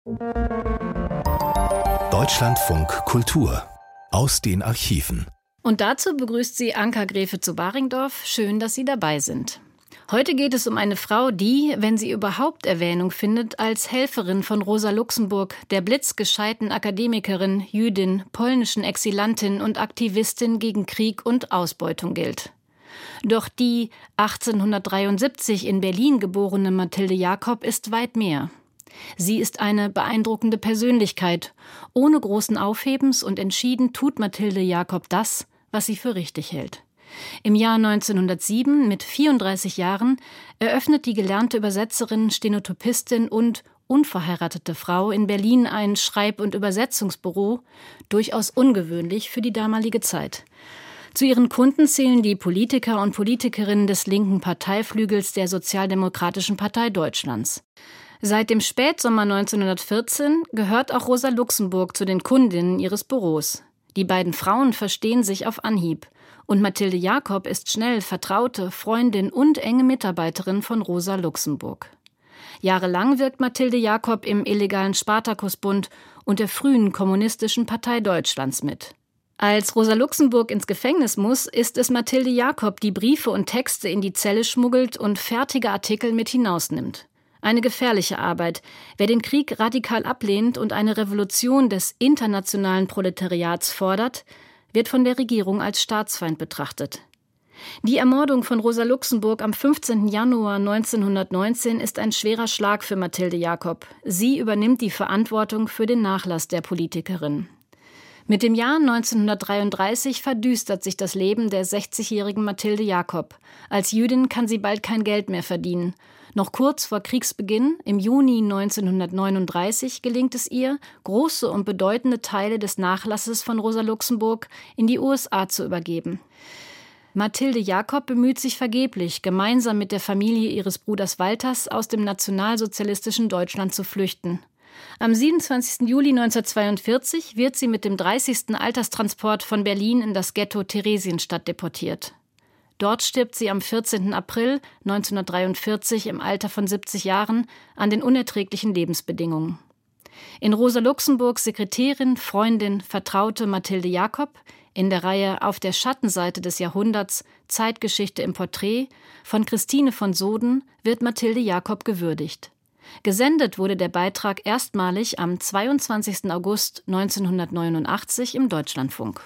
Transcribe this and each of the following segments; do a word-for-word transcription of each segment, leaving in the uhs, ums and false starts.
Deutschlandfunk Kultur aus den Archiven. Und dazu begrüßt sie Anka Gräfe zu Baringdorf. Schön, dass Sie dabei sind. Heute geht es um eine Frau, die, wenn sie überhaupt Erwähnung findet, als Helferin von Rosa Luxemburg, der blitzgescheiten Akademikerin, Jüdin, polnischen Exilantin und Aktivistin gegen Krieg und Ausbeutung gilt. Doch die achtzehnhundertdreiundsiebzig in Berlin geborene Mathilde Jacob ist weit mehr. Sie ist eine beeindruckende Persönlichkeit. Ohne großen Aufhebens und entschieden tut Mathilde Jacob das, was sie für richtig hält. Im Jahr neunzehnhundertsieben, mit vierunddreißig Jahren, eröffnet die gelernte Übersetzerin, Stenotypistin und unverheiratete Frau in Berlin ein Schreib- und Übersetzungsbüro, durchaus ungewöhnlich für die damalige Zeit. Zu ihren Kunden zählen die Politiker und Politikerinnen des linken Parteiflügels der Sozialdemokratischen Partei Deutschlands. Seit dem Spätsommer neunzehnhundertvierzehn gehört auch Rosa Luxemburg zu den Kundinnen ihres Büros. Die beiden Frauen verstehen sich auf Anhieb. Und Mathilde Jacob ist schnell Vertraute, Freundin und enge Mitarbeiterin von Rosa Luxemburg. Jahrelang wirkt Mathilde Jacob im illegalen Spartakusbund und der frühen Kommunistischen Partei Deutschlands mit. Als Rosa Luxemburg ins Gefängnis muss, ist es Mathilde Jacob, die Briefe und Texte in die Zelle schmuggelt und fertige Artikel mit hinausnimmt. Eine gefährliche Arbeit. Wer den Krieg radikal ablehnt und eine Revolution des internationalen Proletariats fordert, wird von der Regierung als Staatsfeind betrachtet. Die Ermordung von Rosa Luxemburg am fünfzehnten Januar neunzehnhundertneunzehn ist ein schwerer Schlag für Mathilde Jacob. Sie übernimmt die Verantwortung für den Nachlass der Politikerin. Mit dem Jahr neunzehnhundertdreiunddreißig verdüstert sich das Leben der sechzigjährigen Mathilde Jacob. Als Jüdin kann sie bald kein Geld mehr verdienen. Noch kurz vor Kriegsbeginn, im Juni neunzehnhundertneununddreißig, gelingt es ihr, große und bedeutende Teile des Nachlasses von Rosa Luxemburg in die U S A zu übergeben. Mathilde Jacob bemüht sich vergeblich, gemeinsam mit der Familie ihres Bruders Walters aus dem nationalsozialistischen Deutschland zu flüchten. Am siebenundzwanzigsten Juli neunzehnhundertzweiundvierzig wird sie mit dem dreißigsten Alterstransport von Berlin in das Ghetto Theresienstadt deportiert. Dort stirbt sie am vierzehnten April neunzehnhundertdreiundvierzig im Alter von siebzig Jahren an den unerträglichen Lebensbedingungen. In Rosa Luxemburgs Sekretärin, Freundin, Vertraute Mathilde Jacob in der Reihe Auf der Schattenseite des Jahrhunderts – Zeitgeschichte im Porträt von Christine von Soden wird Mathilde Jacob gewürdigt. Gesendet wurde der Beitrag erstmalig am zweiundzwanzigsten August neunzehnhundertneunundachtzig im Deutschlandfunk.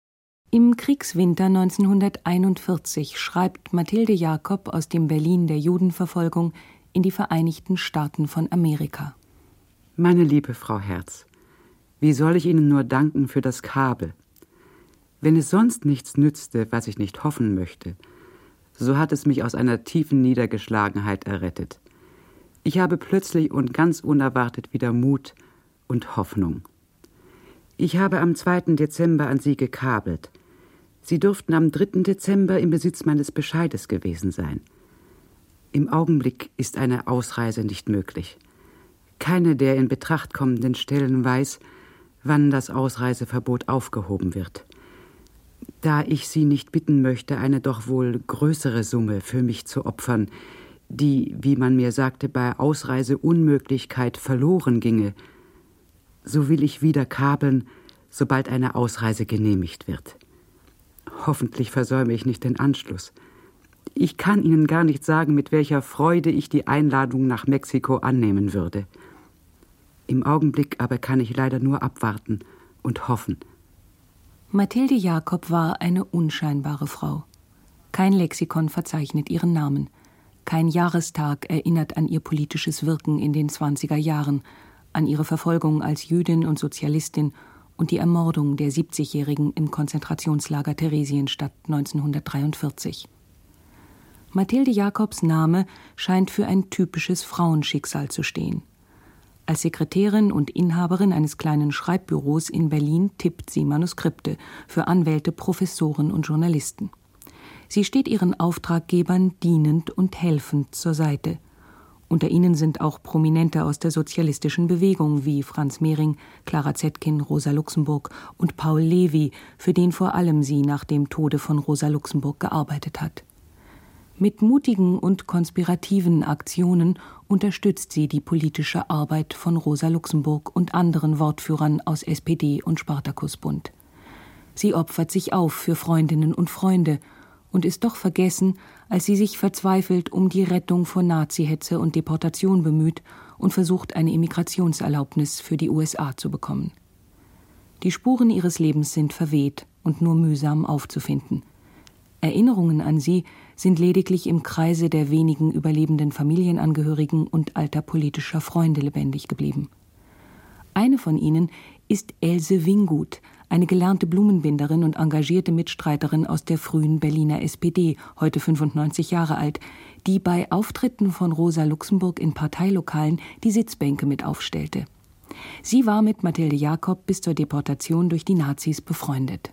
Im Kriegswinter neunzehnhunderteinundvierzig schreibt Mathilde Jacob aus dem Berlin der Judenverfolgung in die Vereinigten Staaten von Amerika. Meine liebe Frau Herz, wie soll ich Ihnen nur danken für das Kabel? Wenn es sonst nichts nützte, was ich nicht hoffen möchte, so hat es mich aus einer tiefen Niedergeschlagenheit errettet. Ich habe plötzlich und ganz unerwartet wieder Mut und Hoffnung. Ich habe am zweiten Dezember an Sie gekabelt. Sie dürften am dritten Dezember im Besitz meines Bescheides gewesen sein. Im Augenblick ist eine Ausreise nicht möglich. Keine der in Betracht kommenden Stellen weiß, wann das Ausreiseverbot aufgehoben wird. Da ich Sie nicht bitten möchte, eine doch wohl größere Summe für mich zu opfern, die, wie man mir sagte, bei Ausreiseunmöglichkeit verloren ginge, so will ich wieder kabeln, sobald eine Ausreise genehmigt wird. Hoffentlich versäume ich nicht den Anschluss. Ich kann Ihnen gar nicht sagen, mit welcher Freude ich die Einladung nach Mexiko annehmen würde. Im Augenblick aber kann ich leider nur abwarten und hoffen. Mathilde Jacob war eine unscheinbare Frau. Kein Lexikon verzeichnet ihren Namen. Kein Jahrestag erinnert an ihr politisches Wirken in den zwanziger Jahren, an ihre Verfolgung als Jüdin und Sozialistin und die Ermordung der siebzigjährigen im Konzentrationslager Theresienstadt neunzehnhundertdreiundvierzig. Mathilde Jacobs Name scheint für ein typisches Frauenschicksal zu stehen. Als Sekretärin und Inhaberin eines kleinen Schreibbüros in Berlin tippt sie Manuskripte für Anwälte, Professoren und Journalisten. Sie steht ihren Auftraggebern dienend und helfend zur Seite. Unter ihnen sind auch Prominente aus der sozialistischen Bewegung wie Franz Mehring, Clara Zetkin, Rosa Luxemburg und Paul Levi, für den vor allem sie nach dem Tode von Rosa Luxemburg gearbeitet hat. Mit mutigen und konspirativen Aktionen unterstützt sie die politische Arbeit von Rosa Luxemburg und anderen Wortführern aus S P D und Spartakusbund. Sie opfert sich auf für Freundinnen und Freunde und ist doch vergessen, als sie sich verzweifelt um die Rettung vor Nazihetze und Deportation bemüht und versucht, eine Immigrationserlaubnis für die U S A zu bekommen. Die Spuren ihres Lebens sind verweht und nur mühsam aufzufinden. Erinnerungen an sie sind lediglich im Kreise der wenigen überlebenden Familienangehörigen und alter politischer Freunde lebendig geblieben. Eine von ihnen ist Else Wingut, eine gelernte Blumenbinderin und engagierte Mitstreiterin aus der frühen Berliner S P D, heute fünfundneunzig Jahre alt, die bei Auftritten von Rosa Luxemburg in Parteilokalen die Sitzbänke mit aufstellte. Sie war mit Mathilde Jacob bis zur Deportation durch die Nazis befreundet.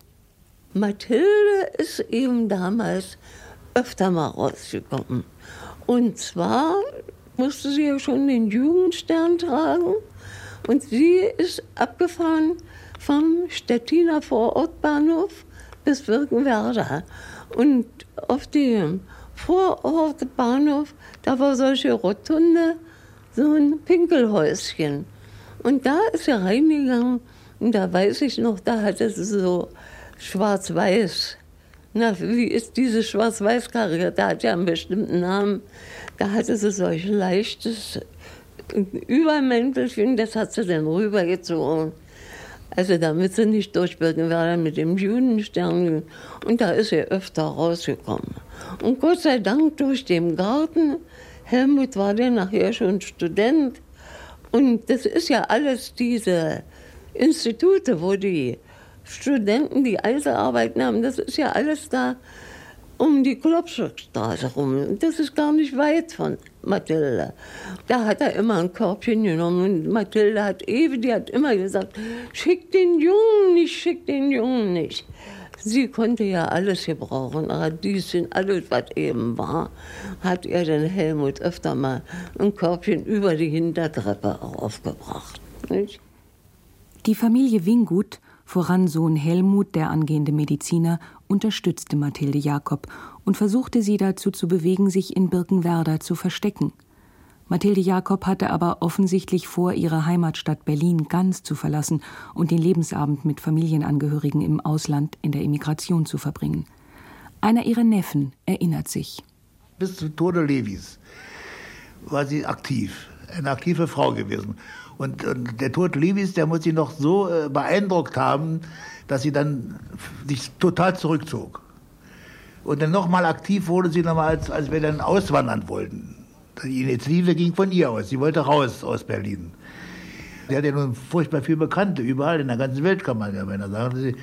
Mathilde ist eben damals öfter mal rausgekommen. Und zwar musste sie ja schon den Jugendstern tragen. Und sie ist abgefahren vom Stettiner Vorortbahnhof bis Birkenwerder. Und auf dem Vorortbahnhof, da war solche Rotunde, so ein Pinkelhäuschen. Und da ist sie reingegangen und da weiß ich noch, da hatte sie so schwarz-weiß. Na, wie ist diese Schwarz-Weiß-Karriere? Da hat ja einen bestimmten Namen. Da hatte sie solch leichtes Übermäntelchen, das hat sie dann rübergezogen. Also damit sie nicht durch Birkenwerder mit dem Judenstern. Und da ist sie öfter rausgekommen. Und Gott sei Dank durch den Garten. Helmut war dann nachher schon Student. Und das ist ja alles diese Institute, wo die Studenten die Einzelarbeiten haben, das ist ja alles da um die Klopstockstraße rum. Das ist gar nicht weit von Mathilde. Da hat er immer ein Körbchen genommen und Mathilde hat ewig, die hat immer gesagt, schick den Jungen nicht, schick den Jungen nicht. Sie konnte ja alles gebrauchen, Radieschen, alles, was eben war, hat ihr dann Helmut öfter mal ein Körbchen über die Hintertreppe aufgebracht. Nicht? Die Familie Wingut, voran Sohn Helmut, der angehende Mediziner, unterstützte Mathilde Jacob und versuchte sie dazu zu bewegen, sich in Birkenwerder zu verstecken. Mathilde Jacob hatte aber offensichtlich vor, ihre Heimatstadt Berlin ganz zu verlassen und den Lebensabend mit Familienangehörigen im Ausland in der Emigration zu verbringen. Einer ihrer Neffen erinnert sich. Bis zum Tode Levis war sie aktiv, eine aktive Frau gewesen. Und, und der Tod Levis, der muss sie noch so äh, beeindruckt haben, dass sie dann sich total zurückzog. Und dann nochmal aktiv wurde sie nochmal, als, als wir dann auswandern wollten. Die Initiative ging von ihr aus. Sie wollte raus aus Berlin. Sie hat ja nun furchtbar viel Bekannte, überall in der ganzen Welt, kann man ja beinahe sagen.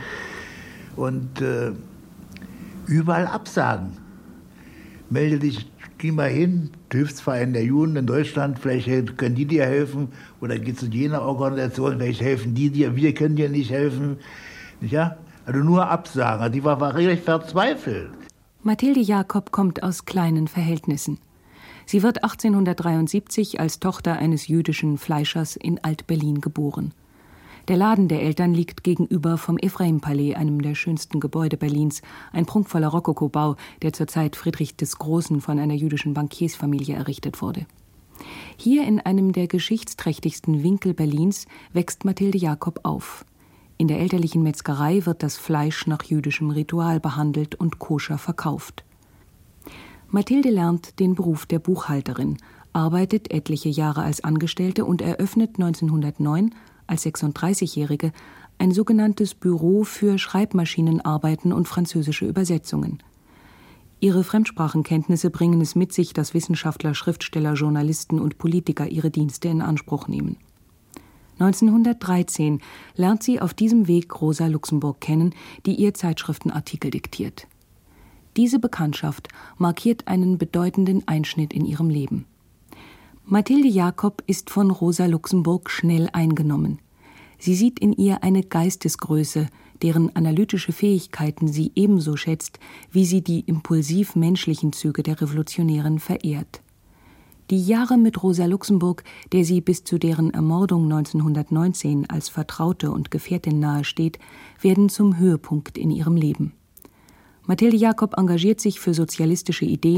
Und äh, überall Absagen. Melde dich, geh mal hin, Hilfsverein der Juden in Deutschland, vielleicht können die dir helfen. Oder geh zu jener Organisation, vielleicht helfen die dir, wir können dir nicht helfen. Ja? Also nur Absagen. Die war, war richtig verzweifelt. Mathilde Jacob kommt aus kleinen Verhältnissen. Sie wird achtzehnhundertdreiundsiebzig als Tochter eines jüdischen Fleischers in Alt-Berlin geboren. Der Laden der Eltern liegt gegenüber vom Ephraim-Palais, einem der schönsten Gebäude Berlins, ein prunkvoller Rokokobau, der zur Zeit Friedrich des Großen von einer jüdischen Bankiersfamilie errichtet wurde. Hier in einem der geschichtsträchtigsten Winkel Berlins wächst Mathilde Jacob auf. In der elterlichen Metzgerei wird das Fleisch nach jüdischem Ritual behandelt und koscher verkauft. Mathilde lernt den Beruf der Buchhalterin, arbeitet etliche Jahre als Angestellte und eröffnet neunzehnhundertneun als sechsunddreißigjährige ein sogenanntes Büro für Schreibmaschinenarbeiten und französische Übersetzungen. Ihre Fremdsprachenkenntnisse bringen es mit sich, dass Wissenschaftler, Schriftsteller, Journalisten und Politiker ihre Dienste in Anspruch nehmen. neunzehnhundertdreizehn lernt sie auf diesem Weg Rosa Luxemburg kennen, die ihr Zeitschriftenartikel diktiert. Diese Bekanntschaft markiert einen bedeutenden Einschnitt in ihrem Leben. Mathilde Jacob ist von Rosa Luxemburg schnell eingenommen. Sie sieht in ihr eine Geistesgröße, deren analytische Fähigkeiten sie ebenso schätzt, wie sie die impulsiv menschlichen Züge der Revolutionärin verehrt. Die Jahre mit Rosa Luxemburg, der sie bis zu deren Ermordung neunzehnhundertneunzehn als Vertraute und Gefährtin nahesteht, werden zum Höhepunkt in ihrem Leben. Mathilde Jacob engagiert sich für sozialistische Ideen,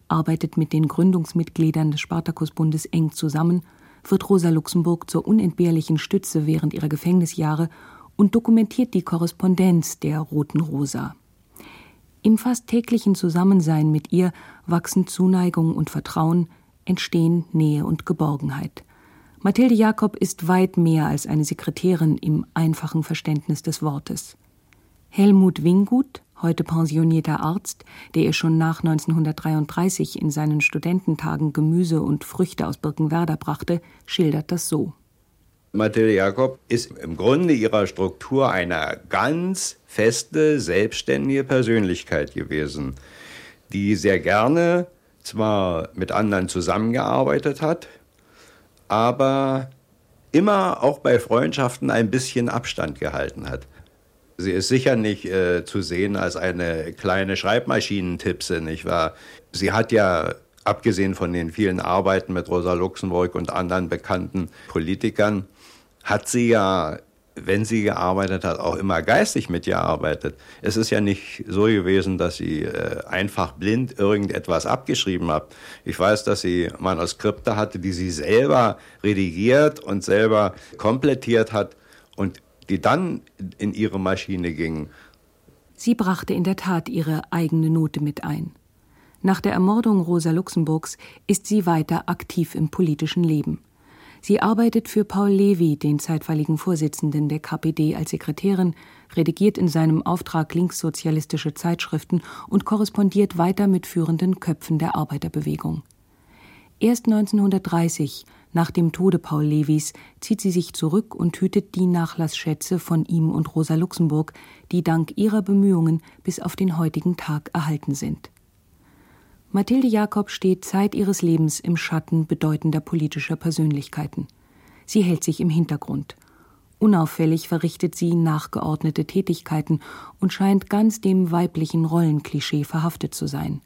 arbeitet mit den Gründungsmitgliedern des Spartakusbundes eng zusammen, wird Rosa Luxemburg zur unentbehrlichen Stütze während ihrer Gefängnisjahre und dokumentiert die Korrespondenz der Roten Rosa. Im fast täglichen Zusammensein mit ihr wachsen Zuneigung und Vertrauen, entstehen Nähe und Geborgenheit. Mathilde Jacob ist weit mehr als eine Sekretärin im einfachen Verständnis des Wortes. Helmut Winggut, heute pensionierter Arzt, der ihr schon nach neunzehnhundertdreiunddreißig in seinen Studententagen Gemüse und Früchte aus Birkenwerder brachte, schildert das so. Mathilde Jacob ist im Grunde ihrer Struktur eine ganz feste, selbstständige Persönlichkeit gewesen, die sehr gerne zwar mit anderen zusammengearbeitet hat, aber immer auch bei Freundschaften ein bisschen Abstand gehalten hat. Sie ist sicher nicht äh, zu sehen als eine kleine Schreibmaschinentipse, nicht wahr? Sie hat ja, abgesehen von den vielen Arbeiten mit Rosa Luxemburg und anderen bekannten Politikern, hat sie ja, wenn sie gearbeitet hat, auch immer geistig mitgearbeitet. Es ist ja nicht so gewesen, dass sie äh, einfach blind irgendetwas abgeschrieben hat. Ich weiß, dass sie Manuskripte hatte, die sie selber redigiert und selber komplettiert hat und die dann in ihre Maschine gingen. Sie brachte in der Tat ihre eigene Note mit ein. Nach der Ermordung Rosa Luxemburgs ist sie weiter aktiv im politischen Leben. Sie arbeitet für Paul Levi, den zeitweiligen Vorsitzenden der K P D, als Sekretärin, redigiert in seinem Auftrag linkssozialistische Zeitschriften und korrespondiert weiter mit führenden Köpfen der Arbeiterbewegung. Erst neunzehnhundertdreißig, nach dem Tode Paul Levis, zieht sie sich zurück und hütet die Nachlassschätze von ihm und Rosa Luxemburg, die dank ihrer Bemühungen bis auf den heutigen Tag erhalten sind. Mathilde Jacob steht Zeit ihres Lebens im Schatten bedeutender politischer Persönlichkeiten. Sie hält sich im Hintergrund. Unauffällig verrichtet sie nachgeordnete Tätigkeiten und scheint ganz dem weiblichen Rollenklischee verhaftet zu sein.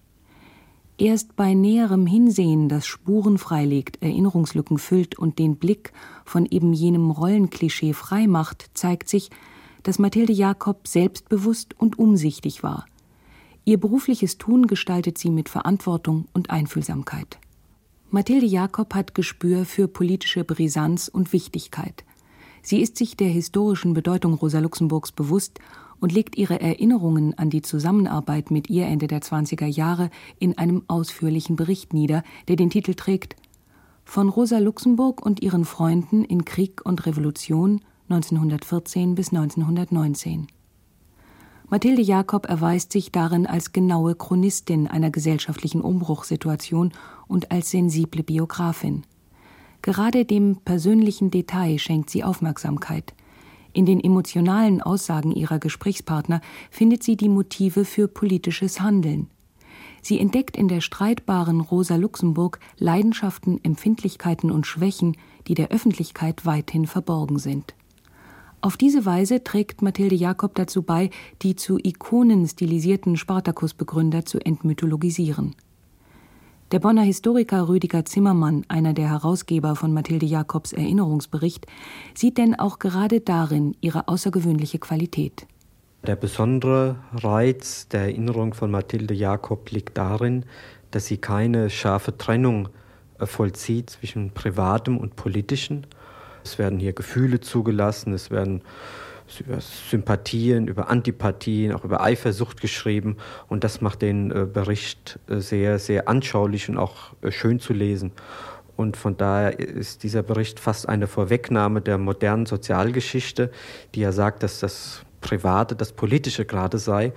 Erst bei näherem Hinsehen, das Spuren freilegt, Erinnerungslücken füllt und den Blick von eben jenem Rollenklischee frei macht, zeigt sich, dass Mathilde Jacob selbstbewusst und umsichtig war. Ihr berufliches Tun gestaltet sie mit Verantwortung und Einfühlsamkeit. Mathilde Jacob hat Gespür für politische Brisanz und Wichtigkeit. Sie ist sich der historischen Bedeutung Rosa Luxemburgs bewusst und legt ihre Erinnerungen an die Zusammenarbeit mit ihr Ende der zwanziger Jahre in einem ausführlichen Bericht nieder, der den Titel trägt »Von Rosa Luxemburg und ihren Freunden in Krieg und Revolution neunzehnhundertvierzehn bis neunzehnhundertneunzehn«. Mathilde Jacob erweist sich darin als genaue Chronistin einer gesellschaftlichen Umbruchssituation und als sensible Biografin. Gerade dem persönlichen Detail schenkt sie Aufmerksamkeit. In den emotionalen Aussagen ihrer Gesprächspartner findet sie die Motive für politisches Handeln. Sie entdeckt in der streitbaren Rosa Luxemburg Leidenschaften, Empfindlichkeiten und Schwächen, die der Öffentlichkeit weithin verborgen sind. Auf diese Weise trägt Mathilde Jacob dazu bei, die zu Ikonen stilisierten Spartakusbegründer zu entmythologisieren. Der Bonner Historiker Rüdiger Zimmermann, einer der Herausgeber von Mathilde Jacobs Erinnerungsbericht, sieht denn auch gerade darin ihre außergewöhnliche Qualität. Der besondere Reiz der Erinnerung von Mathilde Jacob liegt darin, dass sie keine scharfe Trennung vollzieht zwischen Privatem und Politischem. Es werden hier Gefühle zugelassen, es werden über Sympathien, über Antipathien, auch über Eifersucht geschrieben. Und das macht den Bericht sehr, sehr anschaulich und auch schön zu lesen. Und von daher ist dieser Bericht fast eine Vorwegnahme der modernen Sozialgeschichte, die ja sagt, dass das Private das Politische gerade sei.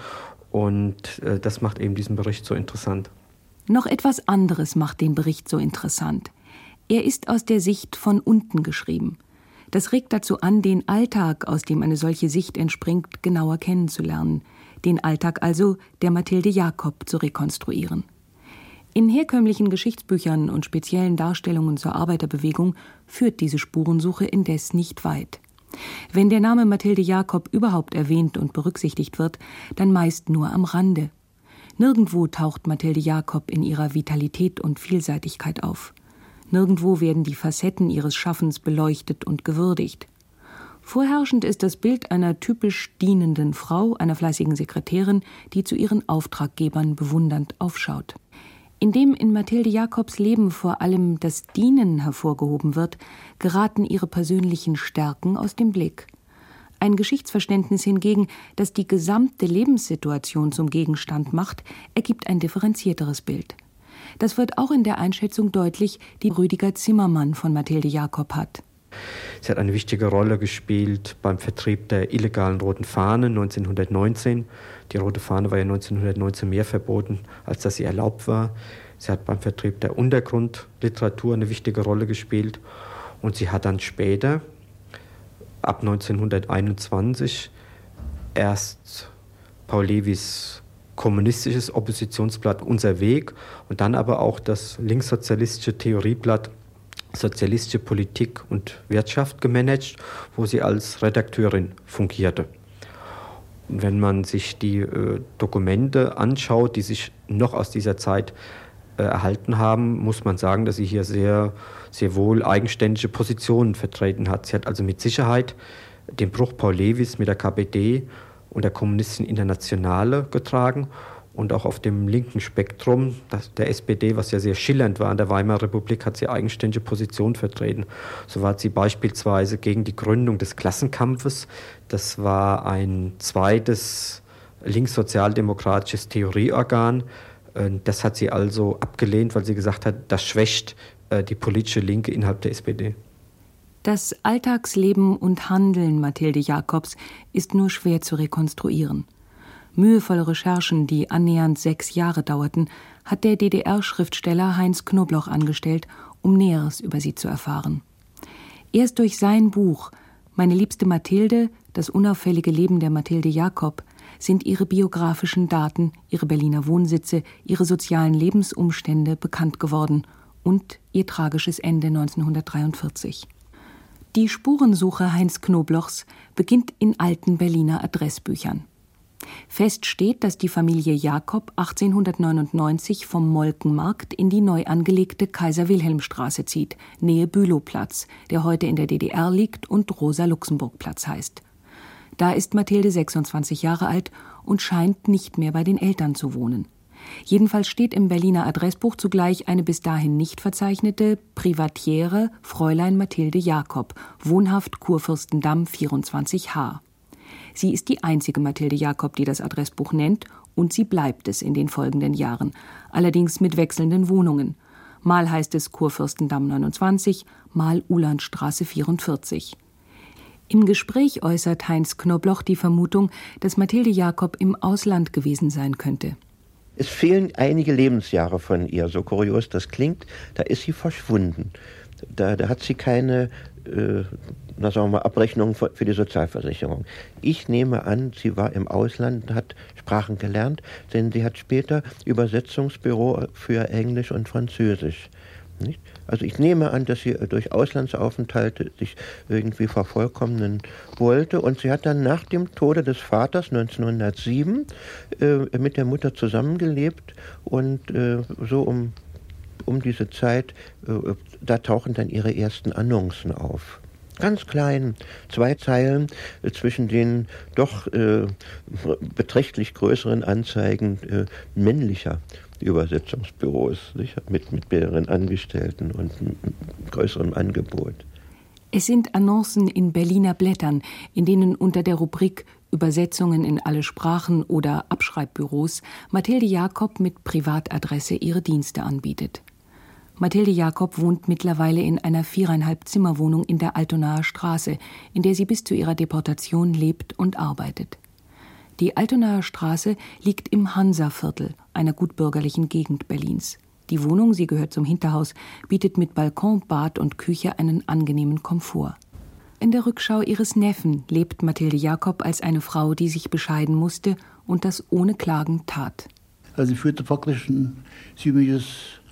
Und das macht eben diesen Bericht so interessant. Noch etwas anderes macht den Bericht so interessant. Er ist aus der Sicht von unten geschrieben. Das regt dazu an, den Alltag, aus dem eine solche Sicht entspringt, genauer kennenzulernen. Den Alltag also der Mathilde Jacob zu rekonstruieren. In herkömmlichen Geschichtsbüchern und speziellen Darstellungen zur Arbeiterbewegung führt diese Spurensuche indes nicht weit. Wenn der Name Mathilde Jacob überhaupt erwähnt und berücksichtigt wird, dann meist nur am Rande. Nirgendwo taucht Mathilde Jacob in ihrer Vitalität und Vielseitigkeit auf. Nirgendwo werden die Facetten ihres Schaffens beleuchtet und gewürdigt. Vorherrschend ist das Bild einer typisch dienenden Frau, einer fleißigen Sekretärin, die zu ihren Auftraggebern bewundernd aufschaut. Indem in Mathilde Jacobs Leben vor allem das Dienen hervorgehoben wird, geraten ihre persönlichen Stärken aus dem Blick. Ein Geschichtsverständnis hingegen, das die gesamte Lebenssituation zum Gegenstand macht, ergibt ein differenzierteres Bild. Das wird auch in der Einschätzung deutlich, die Rüdiger Zimmermann von Mathilde Jacob hat. Sie hat eine wichtige Rolle gespielt beim Vertrieb der illegalen Roten Fahne neunzehnhundertneunzehn. Die Rote Fahne war ja neunzehnhundertneunzehn mehr verboten, als dass sie erlaubt war. Sie hat beim Vertrieb der Untergrundliteratur eine wichtige Rolle gespielt. Und sie hat dann später, ab neunzehnhunderteinundzwanzig, erst Paul Levys kommunistisches Oppositionsblatt Unser Weg und dann aber auch das linkssozialistische Theorieblatt Sozialistische Politik und Wirtschaft gemanagt, wo sie als Redakteurin fungierte. Und wenn man sich die äh, Dokumente anschaut, die sich noch aus dieser Zeit äh, erhalten haben, muss man sagen, dass sie hier sehr, sehr wohl eigenständige Positionen vertreten hat. Sie hat also mit Sicherheit den Bruch Paul Levys mit der K P D und der Kommunistischen Internationale getragen und auch auf dem linken Spektrum das, der S P D, was ja sehr schillernd war in der Weimarer Republik, hat sie eigenständige Position vertreten. So war sie beispielsweise gegen die Gründung des Klassenkampfes. Das war ein zweites linkssozialdemokratisches Theorieorgan. Das hat sie also abgelehnt, weil sie gesagt hat, das schwächt die politische Linke innerhalb der S P D. Das Alltagsleben und Handeln Mathilde Jacobs ist nur schwer zu rekonstruieren. Mühevolle Recherchen, die annähernd sechs Jahre dauerten, hat der D D R-Schriftsteller Heinz Knobloch angestellt, um Näheres über sie zu erfahren. Erst durch sein Buch »Meine liebste Mathilde, das unauffällige Leben der Mathilde Jacob« sind ihre biografischen Daten, ihre Berliner Wohnsitze, ihre sozialen Lebensumstände bekannt geworden und ihr tragisches Ende neunzehnhundertdreiundvierzig. Die Spurensuche Heinz Knoblochs beginnt in alten Berliner Adressbüchern. Fest steht, dass die Familie Jacob achtzehnhundertneunundneunzig vom Molkenmarkt in die neu angelegte Kaiser-Wilhelm-Straße zieht, Nähe Bülowplatz, der heute in der D D R liegt und Rosa-Luxemburg-Platz heißt. Da ist Mathilde sechsundzwanzig Jahre alt und scheint nicht mehr bei den Eltern zu wohnen. Jedenfalls steht im Berliner Adressbuch zugleich eine bis dahin nicht verzeichnete Privatiere Fräulein Mathilde Jacob, wohnhaft Kurfürstendamm vierundzwanzig H. Sie ist die einzige Mathilde Jacob, die das Adressbuch nennt, und sie bleibt es in den folgenden Jahren, allerdings mit wechselnden Wohnungen. Mal heißt es Kurfürstendamm neunundzwanzig, mal Uhlandstraße vierundvierzig. Im Gespräch äußert Heinz Knobloch die Vermutung, dass Mathilde Jacob im Ausland gewesen sein könnte. Es fehlen einige Lebensjahre von ihr, so kurios das klingt, da ist sie verschwunden. Da, da hat sie keine äh, na sagen wir mal, Abrechnung für, für die Sozialversicherung. Ich nehme an, sie war im Ausland und hat Sprachen gelernt, denn sie hat später Übersetzungsbüro für Englisch und Französisch. Nicht? Also ich nehme an, dass sie durch Auslandsaufenthalte sich irgendwie vervollkommnen wollte, und sie hat dann nach dem Tode des Vaters neunzehnhundertsieben äh, mit der Mutter zusammengelebt, und äh, so um, um diese Zeit, äh, da tauchen dann ihre ersten Annoncen auf. Ganz klein, zwei Zeilen äh, zwischen den doch äh, beträchtlich größeren Anzeigen äh, männlicher Übersetzungsbüros, nicht? Mit, mit mehreren Angestellten und größerem Angebot. Es sind Annoncen in Berliner Blättern, in denen unter der Rubrik Übersetzungen in alle Sprachen oder Abschreibbüros Mathilde Jacob mit Privatadresse ihre Dienste anbietet. Mathilde Jacob wohnt mittlerweile in einer viereinhalb Zimmerwohnung in der Altonaer Straße, in der sie bis zu ihrer Deportation lebt und arbeitet. Die Altonaer Straße liegt im Hansa-Viertel, einer gutbürgerlichen Gegend Berlins. Die Wohnung, sie gehört zum Hinterhaus, bietet mit Balkon, Bad und Küche einen angenehmen Komfort. In der Rückschau ihres Neffen lebt Mathilde Jacob als eine Frau, die sich bescheiden musste und das ohne Klagen tat. Also sie führte praktisch ein ziemliches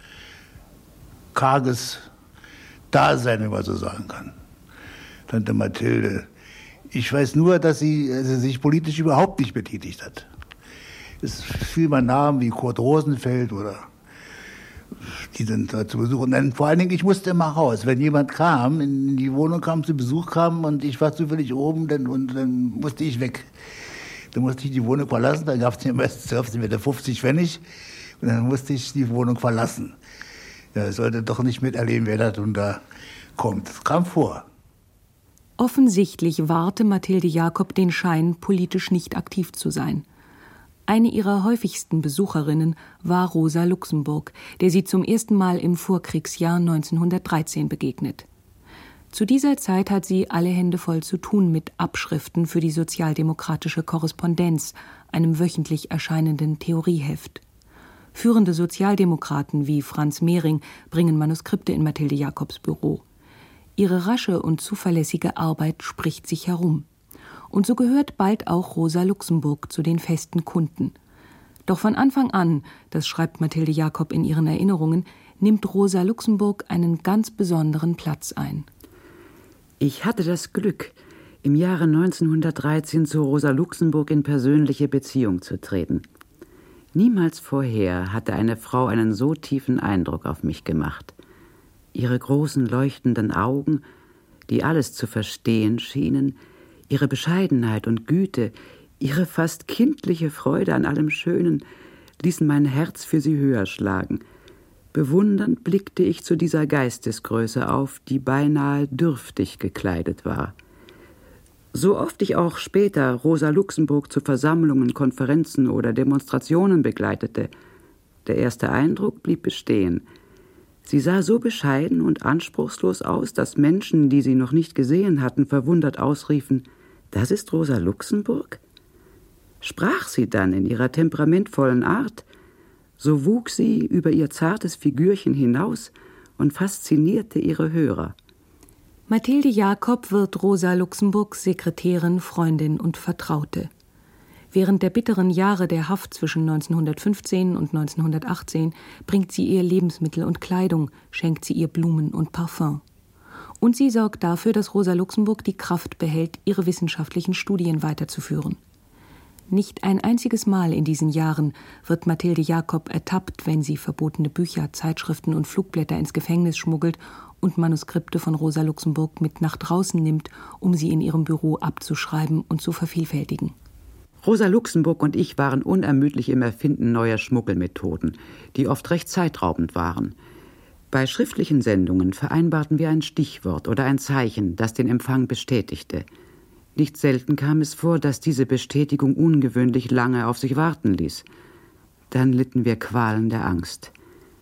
karges Dasein, wenn man so sagen kann. Tante Mathilde. Ich weiß nur, dass sie also sich politisch überhaupt nicht betätigt hat. Es fiel mal Namen wie Kurt Rosenfeld oder die sind da zu Besuch. Und dann, vor allen Dingen, ich musste immer raus. Wenn jemand kam, in die Wohnung kam, zu Besuch kam und ich war zufällig oben, dann, und dann musste ich weg. Dann musste ich die Wohnung verlassen, dann gab es mir meistens wieder fünfzig Pfennig Und dann musste ich die Wohnung verlassen. Ja, ich sollte doch nicht miterleben, wer da drunter kommt. Das kam vor. Offensichtlich wahrte Mathilde Jacob den Schein, politisch nicht aktiv zu sein. Eine ihrer häufigsten Besucherinnen war Rosa Luxemburg, der sie zum ersten Mal im Vorkriegsjahr neunzehnhundertdreizehn begegnet. Zu dieser Zeit hat sie alle Hände voll zu tun mit Abschriften für die Sozialdemokratische Korrespondenz, einem wöchentlich erscheinenden Theorieheft. Führende Sozialdemokraten wie Franz Mehring bringen Manuskripte in Mathilde Jacobs Büro. Ihre rasche und zuverlässige Arbeit spricht sich herum. Und so gehört bald auch Rosa Luxemburg zu den festen Kunden. Doch von Anfang an, das schreibt Mathilde Jacob in ihren Erinnerungen, nimmt Rosa Luxemburg einen ganz besonderen Platz ein. Ich hatte das Glück, im Jahre neunzehnhundertdreizehn zu Rosa Luxemburg in persönliche Beziehung zu treten. Niemals vorher hatte eine Frau einen so tiefen Eindruck auf mich gemacht. Ihre großen leuchtenden Augen, die alles zu verstehen schienen, ihre Bescheidenheit und Güte, ihre fast kindliche Freude an allem Schönen, ließen mein Herz für sie höher schlagen. Bewundernd blickte ich zu dieser Geistesgröße auf, die beinahe dürftig gekleidet war. So oft ich auch später Rosa Luxemburg zu Versammlungen, Konferenzen oder Demonstrationen begleitete, der erste Eindruck blieb bestehen. Sie sah so bescheiden und anspruchslos aus, dass Menschen, die sie noch nicht gesehen hatten, verwundert ausriefen: »Das ist Rosa Luxemburg?« Sprach sie dann in ihrer temperamentvollen Art, so wuchs sie über ihr zartes Figürchen hinaus und faszinierte ihre Hörer. Mathilde Jacob wird Rosa Luxemburgs Sekretärin, Freundin und Vertraute. Während der bitteren Jahre der Haft zwischen neunzehnhundertfünfzehn und neunzehnhundertachtzehn bringt sie ihr Lebensmittel und Kleidung, schenkt sie ihr Blumen und Parfum. Und sie sorgt dafür, dass Rosa Luxemburg die Kraft behält, ihre wissenschaftlichen Studien weiterzuführen. Nicht ein einziges Mal in diesen Jahren wird Mathilde Jacob ertappt, wenn sie verbotene Bücher, Zeitschriften und Flugblätter ins Gefängnis schmuggelt und Manuskripte von Rosa Luxemburg mit nach draußen nimmt, um sie in ihrem Büro abzuschreiben und zu vervielfältigen. Rosa Luxemburg und ich waren unermüdlich im Erfinden neuer Schmuggelmethoden, die oft recht zeitraubend waren. Bei schriftlichen Sendungen vereinbarten wir ein Stichwort oder ein Zeichen, das den Empfang bestätigte. Nicht selten kam es vor, dass diese Bestätigung ungewöhnlich lange auf sich warten ließ. Dann litten wir Qualen der Angst.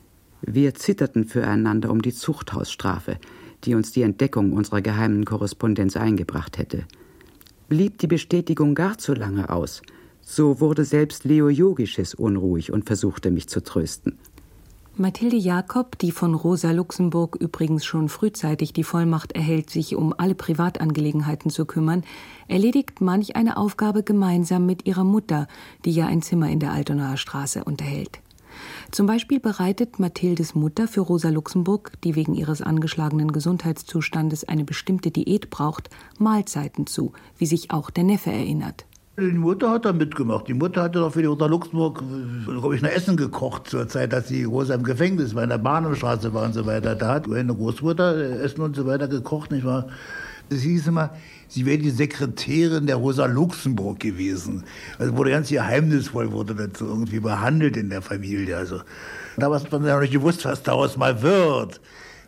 Wir zitterten füreinander um die Zuchthausstrafe, die uns die Entdeckung unserer geheimen Korrespondenz eingebracht hätte. Blieb die Bestätigung gar zu lange aus, so wurde selbst Leo Jogisches unruhig und versuchte, mich zu trösten. Mathilde Jacob, die von Rosa Luxemburg übrigens schon frühzeitig die Vollmacht erhält, sich um alle Privatangelegenheiten zu kümmern, erledigt manch eine Aufgabe gemeinsam mit ihrer Mutter, die ja ein Zimmer in der Altonaer Straße unterhält. Zum Beispiel bereitet Mathildes Mutter für Rosa Luxemburg, die wegen ihres angeschlagenen Gesundheitszustandes eine bestimmte Diät braucht, Mahlzeiten zu, wie sich auch der Neffe erinnert. Die Mutter hat da mitgemacht. Die Mutter hatte doch für die Rosa Luxemburg, glaube ich, noch Essen gekocht zur Zeit, dass die Rosa im Gefängnis war, in der Bahnhofstraße war und so weiter. Da hat meine Großmutter Essen und so weiter gekocht, nicht wahr? Es hieß immer, sie wäre die Sekretärin der Rosa Luxemburg gewesen. Also wurde ganz geheimnisvoll, wurde das so irgendwie behandelt in der Familie. Also damals hat man ja noch nicht gewusst, was daraus mal wird.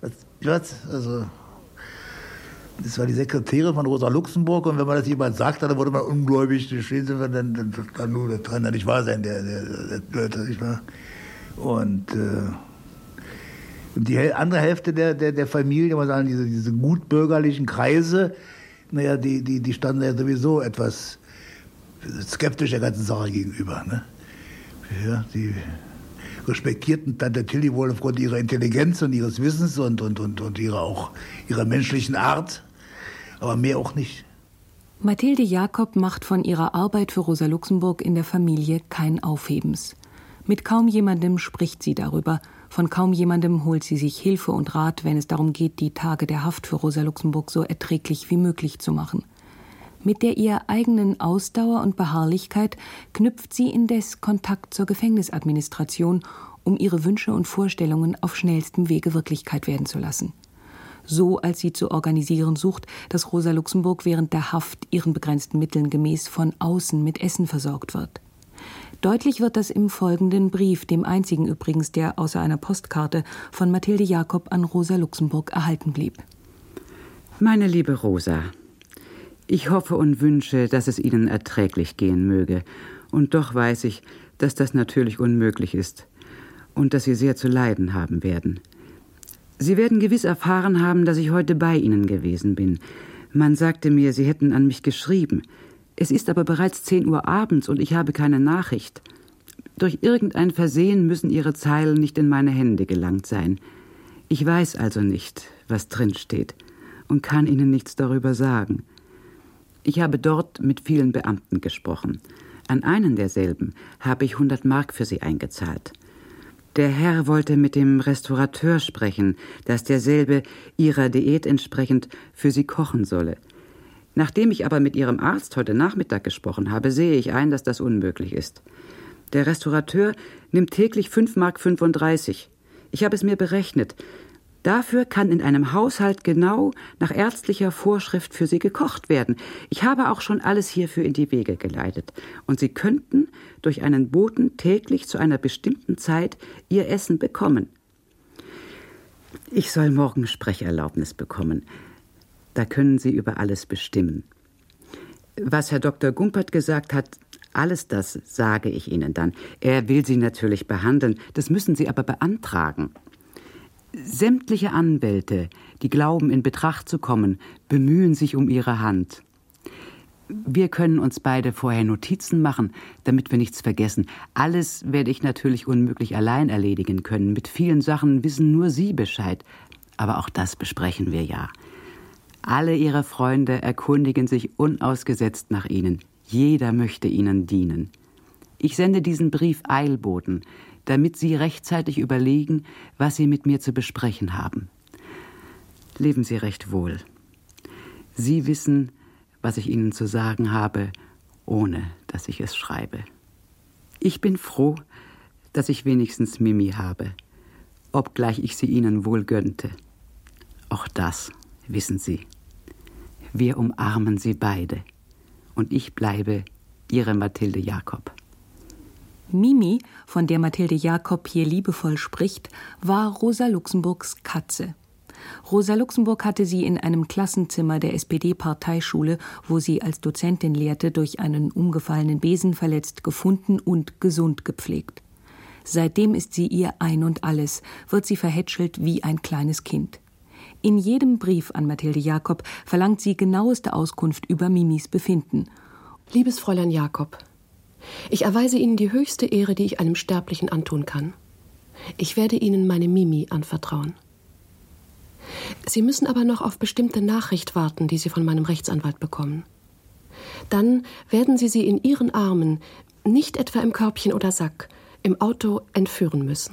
Was, also... Das war die Sekretärin von Rosa Luxemburg, und wenn man das jemand sagt, dann wurde man ungläubig. Stehen Sie, dann, dann, dann nur, das kann ja nicht wahr sein, der, der, der, der nicht wahr. Und, äh, und die andere Hälfte der, der, der Familie, man sagen, diese, diese gutbürgerlichen Kreise, naja, die, die, die standen ja sowieso etwas skeptisch der ganzen Sache gegenüber. Ne? Ja, die respektierten Tante Tilly wohl aufgrund ihrer Intelligenz und ihres Wissens und, und, und, und ihrer, auch ihrer menschlichen Art. Aber mehr auch nicht. Mathilde Jacob macht von ihrer Arbeit für Rosa Luxemburg in der Familie kein Aufhebens. Mit kaum jemandem spricht sie darüber, von kaum jemandem holt sie sich Hilfe und Rat, wenn es darum geht, die Tage der Haft für Rosa Luxemburg so erträglich wie möglich zu machen. Mit der ihr eigenen Ausdauer und Beharrlichkeit knüpft sie indes Kontakt zur Gefängnisadministration, um ihre Wünsche und Vorstellungen auf schnellstem Wege Wirklichkeit werden zu lassen. So als sie zu organisieren sucht, dass Rosa Luxemburg während der Haft ihren begrenzten Mitteln gemäß von außen mit Essen versorgt wird. Deutlich wird das im folgenden Brief, dem einzigen übrigens, der außer einer Postkarte von Mathilde Jacob an Rosa Luxemburg erhalten blieb. Meine liebe Rosa, ich hoffe und wünsche, dass es Ihnen erträglich gehen möge. Und doch weiß ich, dass das natürlich unmöglich ist und dass Sie sehr zu leiden haben werden. Sie werden gewiss erfahren haben, dass ich heute bei Ihnen gewesen bin. Man sagte mir, Sie hätten an mich geschrieben. Es ist aber bereits zehn Uhr abends und ich habe keine Nachricht. Durch irgendein Versehen müssen Ihre Zeilen nicht in meine Hände gelangt sein. Ich weiß also nicht, was drin steht und kann Ihnen nichts darüber sagen. Ich habe dort mit vielen Beamten gesprochen. An einen derselben habe ich hundert Mark für Sie eingezahlt. Der Herr wollte mit dem Restaurateur sprechen, dass derselbe Ihrer Diät entsprechend für Sie kochen solle. Nachdem ich aber mit Ihrem Arzt heute Nachmittag gesprochen habe, sehe ich ein, dass das unmöglich ist. Der Restaurateur nimmt täglich fünf Mark fünfunddreißig. Ich habe es mir berechnet. Dafür kann in einem Haushalt genau nach ärztlicher Vorschrift für Sie gekocht werden. Ich habe auch schon alles hierfür in die Wege geleitet. Und Sie könnten durch einen Boten täglich zu einer bestimmten Zeit Ihr Essen bekommen. Ich soll morgen Sprecherlaubnis bekommen. Da können Sie über alles bestimmen. Was Herr Doktor Gumpert gesagt hat, alles das sage ich Ihnen dann. Er will Sie natürlich behandeln, das müssen Sie aber beantragen. Sämtliche Anwälte, die glauben, in Betracht zu kommen, bemühen sich um Ihre Hand. Wir können uns beide vorher Notizen machen, damit wir nichts vergessen. Alles werde ich natürlich unmöglich allein erledigen können. Mit vielen Sachen wissen nur Sie Bescheid. Aber auch das besprechen wir ja. Alle Ihre Freunde erkundigen sich unausgesetzt nach Ihnen. Jeder möchte Ihnen dienen. Ich sende diesen Brief eilboten, damit Sie rechtzeitig überlegen, was Sie mit mir zu besprechen haben. Leben Sie recht wohl. Sie wissen, was ich Ihnen zu sagen habe, ohne dass ich es schreibe. Ich bin froh, dass ich wenigstens Mimi habe, obgleich ich sie Ihnen wohl gönnte. Auch das wissen Sie. Wir umarmen Sie beide. Und ich bleibe Ihre Mathilde Jacob. Mimi, von der Mathilde Jacob hier liebevoll spricht, war Rosa Luxemburgs Katze. Rosa Luxemburg hatte sie in einem Klassenzimmer der S P D-Parteischule, wo sie als Dozentin lehrte, durch einen umgefallenen Besen verletzt gefunden und gesund gepflegt. Seitdem ist sie ihr Ein und Alles, wird sie verhätschelt wie ein kleines Kind. In jedem Brief an Mathilde Jacob verlangt sie genaueste Auskunft über Mimis Befinden. Liebes Fräulein Jacob, ich erweise Ihnen die höchste Ehre, die ich einem Sterblichen antun kann. Ich werde Ihnen meine Mimi anvertrauen. Sie müssen aber noch auf bestimmte Nachricht warten, die Sie von meinem Rechtsanwalt bekommen. Dann werden Sie sie in Ihren Armen, nicht etwa im Körbchen oder Sack, im Auto entführen müssen.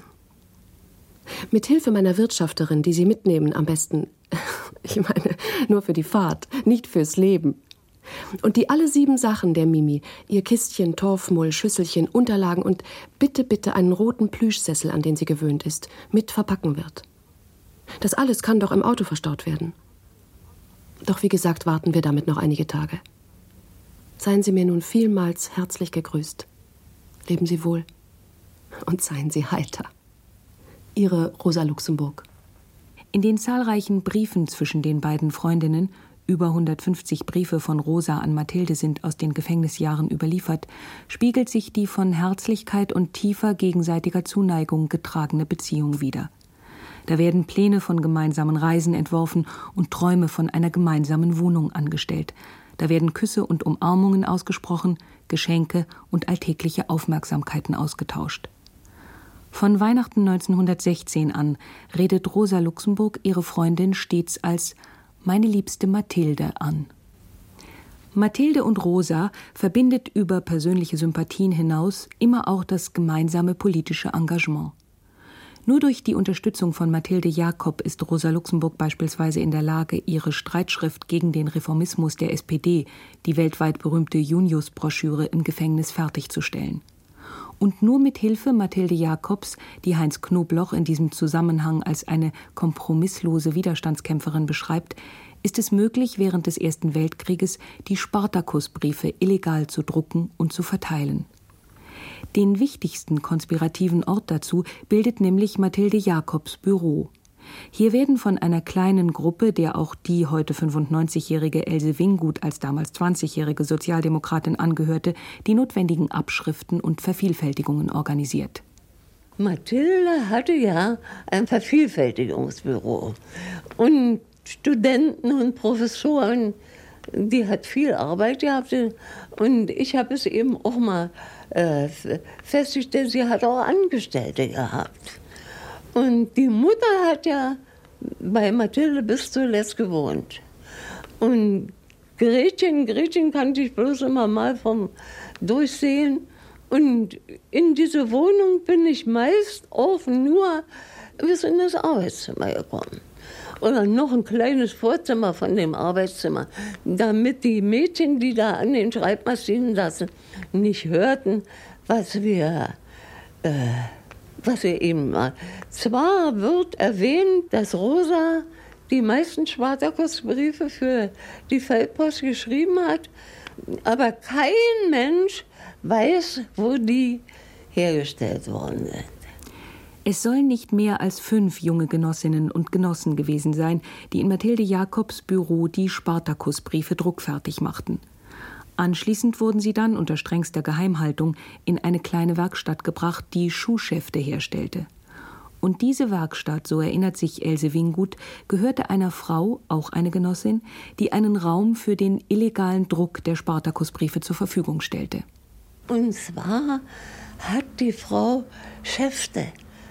Mit Hilfe meiner Wirtschafterin, die Sie mitnehmen, am besten, ich meine, nur für die Fahrt, nicht fürs Leben. Und die alle sieben Sachen der Mimi, ihr Kistchen, Torfmull, Schüsselchen, Unterlagen und bitte, bitte einen roten Plüschsessel, an den sie gewöhnt ist, mit verpacken wird. Das alles kann doch im Auto verstaut werden. Doch wie gesagt, warten wir damit noch einige Tage. Seien Sie mir nun vielmals herzlich gegrüßt. Leben Sie wohl und seien Sie heiter. Ihre Rosa Luxemburg. In den zahlreichen Briefen zwischen den beiden Freundinnen, über hundertfünfzig Briefe von Rosa an Mathilde sind aus den Gefängnisjahren überliefert, spiegelt sich die von Herzlichkeit und tiefer gegenseitiger Zuneigung getragene Beziehung wider. Da werden Pläne von gemeinsamen Reisen entworfen und Träume von einer gemeinsamen Wohnung angestellt. Da werden Küsse und Umarmungen ausgesprochen, Geschenke und alltägliche Aufmerksamkeiten ausgetauscht. Von Weihnachten neunzehnhundertsechzehn an redet Rosa Luxemburg ihre Freundin stets als »meine liebste Mathilde« an. Mathilde und Rosa verbindet über persönliche Sympathien hinaus immer auch das gemeinsame politische Engagement. Nur durch die Unterstützung von Mathilde Jacob ist Rosa Luxemburg beispielsweise in der Lage, ihre Streitschrift gegen den Reformismus der S P D, die weltweit berühmte Junius-Broschüre, im Gefängnis fertigzustellen. Und nur mit Hilfe Mathilde Jacobs, die Heinz Knobloch in diesem Zusammenhang als eine kompromisslose Widerstandskämpferin beschreibt, ist es möglich, während des Ersten Weltkrieges die Spartakusbriefe illegal zu drucken und zu verteilen. Den wichtigsten konspirativen Ort dazu bildet nämlich Mathilde Jacobs Büro. Hier werden von einer kleinen Gruppe, der auch die heute fünfundneunzigjährige Else Wingut als damals zwanzigjährige Sozialdemokratin angehörte, die notwendigen Abschriften und Vervielfältigungen organisiert. Mathilde hatte ja ein Vervielfältigungsbüro und Studenten und Professoren, die hat viel Arbeit gehabt und ich habe es eben auch mal äh, festgestellt, sie hat auch Angestellte gehabt. Und die Mutter hat ja bei Mathilde bis zuletzt gewohnt. Und Gretchen, Gretchen kannte ich bloß immer mal vom Durchsehen. Und in diese Wohnung bin ich meist auch nur bis in das Arbeitszimmer gekommen. Oder noch ein kleines Vorzimmer von dem Arbeitszimmer, damit die Mädchen, die da an den Schreibmaschinen saßen, nicht hörten, was wir... Äh, was er eben war. Zwar wird erwähnt, dass Rosa die meisten Spartakusbriefe für die Feldpost geschrieben hat, aber kein Mensch weiß, wo die hergestellt worden sind. Es sollen nicht mehr als fünf junge Genossinnen und Genossen gewesen sein, die in Mathilde Jacobs Büro die Spartakusbriefe druckfertig machten. Anschließend wurden sie dann unter strengster Geheimhaltung in eine kleine Werkstatt gebracht, die Schuhschäfte herstellte. Und diese Werkstatt, so erinnert sich Else Wingut, gehörte einer Frau, auch eine Genossin, die einen Raum für den illegalen Druck der Spartakusbriefe zur Verfügung stellte. Und zwar hat die Frau Schäfte,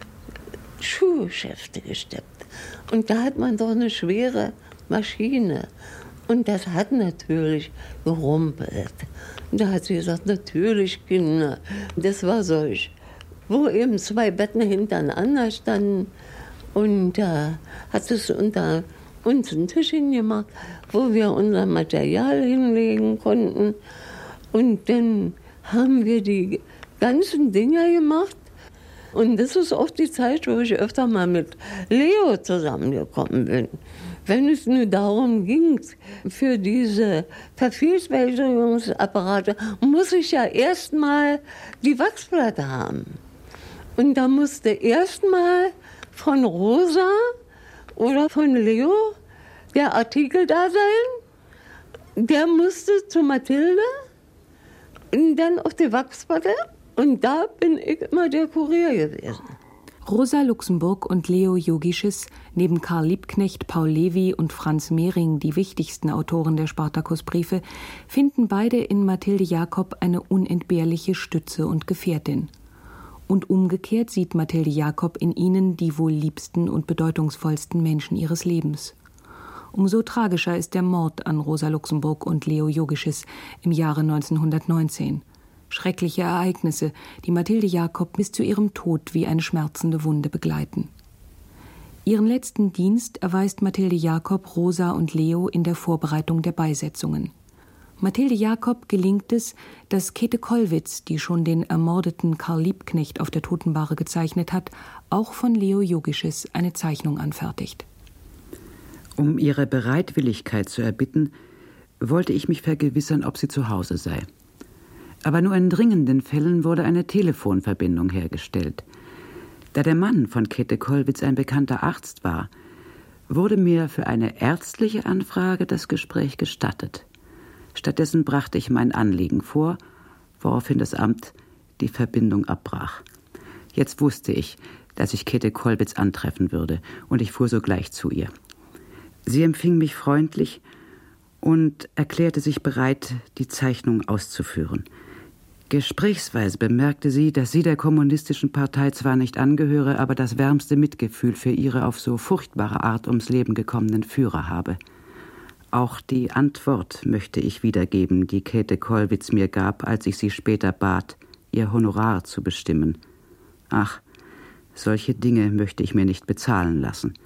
Schuhschäfte gesteppt. Und da hat man doch eine schwere Maschine. Und das hat natürlich gerumpelt. Und da hat sie gesagt, natürlich, Kinder. Das war solch, wo eben zwei Betten hintereinander standen. Und da hat es unter uns ein Tischchen gemacht, wo wir unser Material hinlegen konnten. Und dann haben wir die ganzen Dinger gemacht. Und das ist auch die Zeit, wo ich öfter mal mit Leo zusammengekommen bin. Wenn es nur darum ging, für diese Vervielfältigungsapparate, muss ich ja erstmal die Wachsplatte haben. Und da musste erstmal von Rosa oder von Leo der Artikel da sein. Der musste zu Mathilde und dann auf die Wachsplatte. Und da bin ich immer der Kurier gewesen. Rosa Luxemburg und Leo Jogischis, neben Karl Liebknecht, Paul Levi und Franz Mehring die wichtigsten Autoren der Spartakusbriefe, finden beide in Mathilde Jacob eine unentbehrliche Stütze und Gefährtin. Und umgekehrt sieht Mathilde Jacob in ihnen die wohl liebsten und bedeutungsvollsten Menschen ihres Lebens. Umso tragischer ist der Mord an Rosa Luxemburg und Leo Jogischis im Jahre neunzehnhundertneunzehn. Schreckliche Ereignisse, die Mathilde Jacob bis zu ihrem Tod wie eine schmerzende Wunde begleiten. Ihren letzten Dienst erweist Mathilde Jacob Rosa und Leo in der Vorbereitung der Beisetzungen. Mathilde Jacob gelingt es, dass Käthe Kollwitz, die schon den ermordeten Karl Liebknecht auf der Totenbahre gezeichnet hat, auch von Leo Jogischis eine Zeichnung anfertigt. Um ihre Bereitwilligkeit zu erbitten, wollte ich mich vergewissern, ob sie zu Hause sei. Aber nur in dringenden Fällen wurde eine Telefonverbindung hergestellt. Da der Mann von Käthe Kollwitz ein bekannter Arzt war, wurde mir für eine ärztliche Anfrage das Gespräch gestattet. Stattdessen brachte ich mein Anliegen vor, woraufhin das Amt die Verbindung abbrach. Jetzt wusste ich, dass ich Käthe Kollwitz antreffen würde, und ich fuhr sogleich zu ihr. Sie empfing mich freundlich und erklärte sich bereit, die Zeichnung auszuführen. Gesprächsweise bemerkte sie, dass sie der Kommunistischen Partei zwar nicht angehöre, aber das wärmste Mitgefühl für ihre auf so furchtbare Art ums Leben gekommenen Führer habe. Auch die Antwort möchte ich wiedergeben, die Käthe Kollwitz mir gab, als ich sie später bat, ihr Honorar zu bestimmen. Ach, solche Dinge möchte ich mir nicht bezahlen lassen.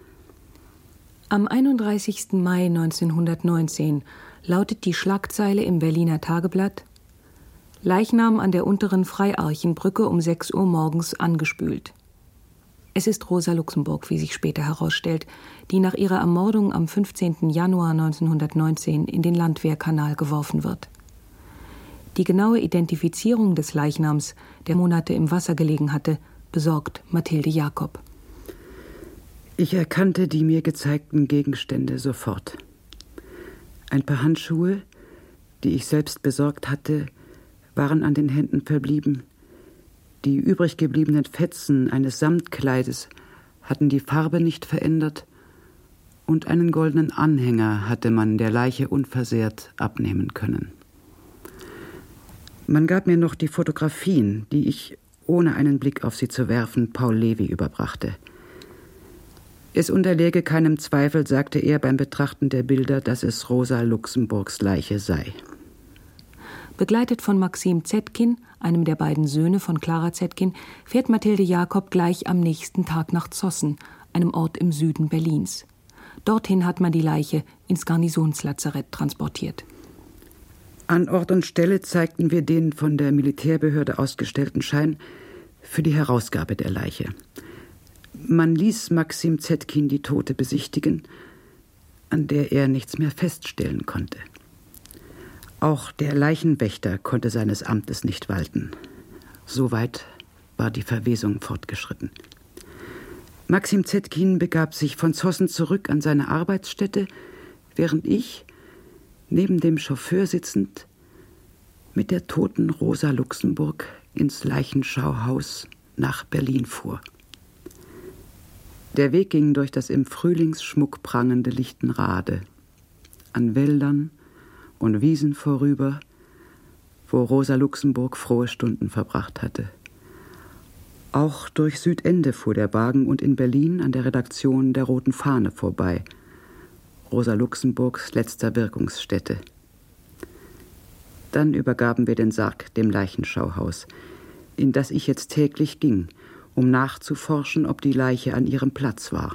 Am einunddreißigsten Mai neunzehnhundertneunzehn lautet die Schlagzeile im Berliner Tageblatt: Leichnam an der unteren Freiarchenbrücke um sechs Uhr morgens angespült. Es ist Rosa Luxemburg, wie sich später herausstellt, die nach ihrer Ermordung am fünfzehnten Januar neunzehnhundertneunzehn in den Landwehrkanal geworfen wird. Die genaue Identifizierung des Leichnams, der Monate im Wasser gelegen hatte, besorgt Mathilde Jakob. Ich erkannte die mir gezeigten Gegenstände sofort. Ein paar Handschuhe, die ich selbst besorgt hatte, waren an den Händen verblieben. Die übrig gebliebenen Fetzen eines Samtkleides hatten die Farbe nicht verändert und einen goldenen Anhänger hatte man der Leiche unversehrt abnehmen können. Man gab mir noch die Fotografien, die ich, ohne einen Blick auf sie zu werfen, Paul Levi überbrachte. Es unterläge keinem Zweifel, sagte er beim Betrachten der Bilder, dass es Rosa Luxemburgs Leiche sei. Begleitet von Maxim Zetkin, einem der beiden Söhne von Clara Zetkin, fährt Mathilde Jakob gleich am nächsten Tag nach Zossen, einem Ort im Süden Berlins. Dorthin hat man die Leiche ins Garnisonslazarett transportiert. An Ort und Stelle zeigten wir den von der Militärbehörde ausgestellten Schein für die Herausgabe der Leiche. Man ließ Maxim Zetkin die Tote besichtigen, an der er nichts mehr feststellen konnte. Auch der Leichenwächter konnte seines Amtes nicht walten. Soweit war die Verwesung fortgeschritten. Maxim Zetkin begab sich von Zossen zurück an seine Arbeitsstätte, während ich, neben dem Chauffeur sitzend, mit der toten Rosa Luxemburg ins Leichenschauhaus nach Berlin fuhr. Der Weg ging durch das im Frühlingsschmuck prangende Lichtenrade, an Wäldern und Wiesen vorüber, wo Rosa Luxemburg frohe Stunden verbracht hatte. Auch durch Südende fuhr der Wagen und in Berlin an der Redaktion der Roten Fahne vorbei, Rosa Luxemburgs letzter Wirkungsstätte. Dann übergaben wir den Sarg dem Leichenschauhaus, in das ich jetzt täglich ging, um nachzuforschen, ob die Leiche an ihrem Platz war.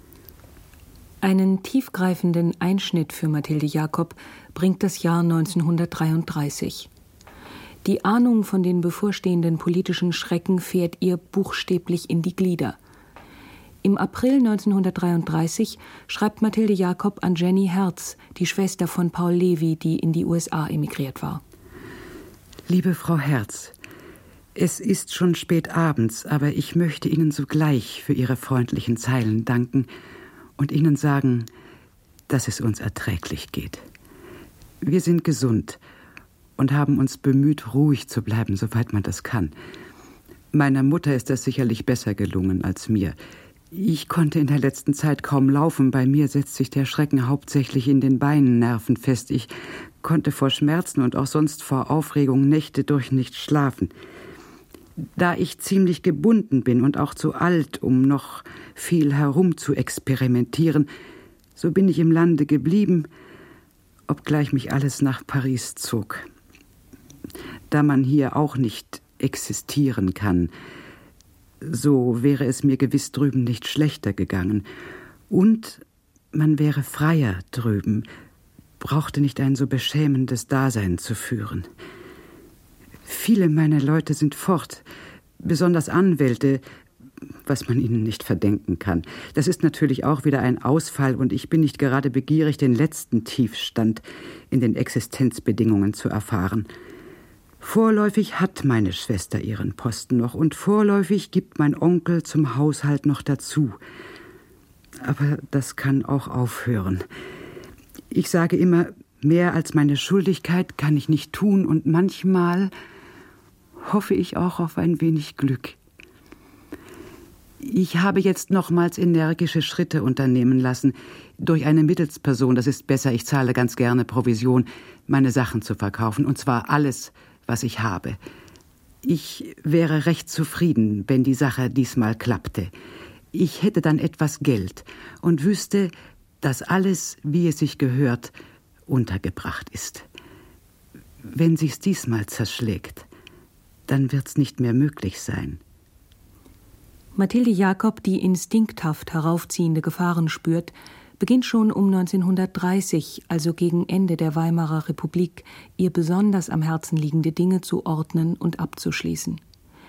Einen tiefgreifenden Einschnitt für Mathilde Jakob bringt das Jahr neunzehnhundertdreiunddreißig. Die Ahnung von den bevorstehenden politischen Schrecken fährt ihr buchstäblich in die Glieder. Im April neunzehnhundertdreiunddreißig schreibt Mathilde Jakob an Jenny Herz, die Schwester von Paul Levi, die in die U S A emigriert war. Liebe Frau Herz, es ist schon spät abends, aber ich möchte Ihnen sogleich für Ihre freundlichen Zeilen danken und Ihnen sagen, dass es uns erträglich geht. Wir sind gesund und haben uns bemüht, ruhig zu bleiben, soweit man das kann. Meiner Mutter ist das sicherlich besser gelungen als mir. Ich konnte in der letzten Zeit kaum laufen. Bei mir setzt sich der Schrecken hauptsächlich in den Beinnerven fest. Ich konnte vor Schmerzen und auch sonst vor Aufregung Nächte durch nicht schlafen. Da ich ziemlich gebunden bin und auch zu alt, um noch viel herum zu experimentieren, so bin ich im Lande geblieben, obgleich mich alles nach Paris zog. Da man hier auch nicht existieren kann, so wäre es mir gewiss drüben nicht schlechter gegangen. Und man wäre freier drüben, brauchte nicht ein so beschämendes Dasein zu führen. Viele meiner Leute sind fort, besonders Anwälte, was man ihnen nicht verdenken kann. Das ist natürlich auch wieder ein Ausfall und ich bin nicht gerade begierig, den letzten Tiefstand in den Existenzbedingungen zu erfahren. Vorläufig hat meine Schwester ihren Posten noch und vorläufig gibt mein Onkel zum Haushalt noch dazu. Aber das kann auch aufhören. Ich sage immer, mehr als meine Schuldigkeit kann ich nicht tun und manchmal hoffe ich auch auf ein wenig Glück. Ich habe jetzt nochmals energische Schritte unternehmen lassen, durch eine Mittelsperson, das ist besser, ich zahle ganz gerne Provision, meine Sachen zu verkaufen, und zwar alles, was ich habe. Ich wäre recht zufrieden, wenn die Sache diesmal klappte. Ich hätte dann etwas Geld und wüsste, dass alles, wie es sich gehört, untergebracht ist. Wenn sich's diesmal zerschlägt, dann wird's nicht mehr möglich sein. Mathilde Jakob, die instinkthaft heraufziehende Gefahren spürt, beginnt schon um neunzehnhundertdreißig, also gegen Ende der Weimarer Republik, ihr besonders am Herzen liegende Dinge zu ordnen und abzuschließen.